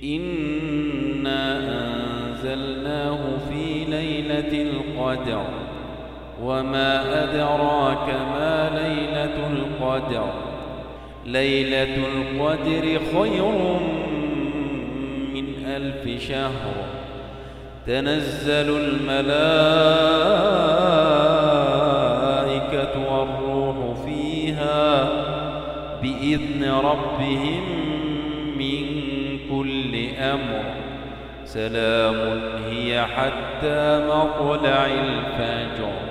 إنا أنزلناه في ليلة القدر وما أدراك ما ليلة القدر ليلة القدر خير من 1000 شهر تنزل الملائكة والروح فيها بإذن ربهم من كل أمر سلام هي حتى مطلع الفجر.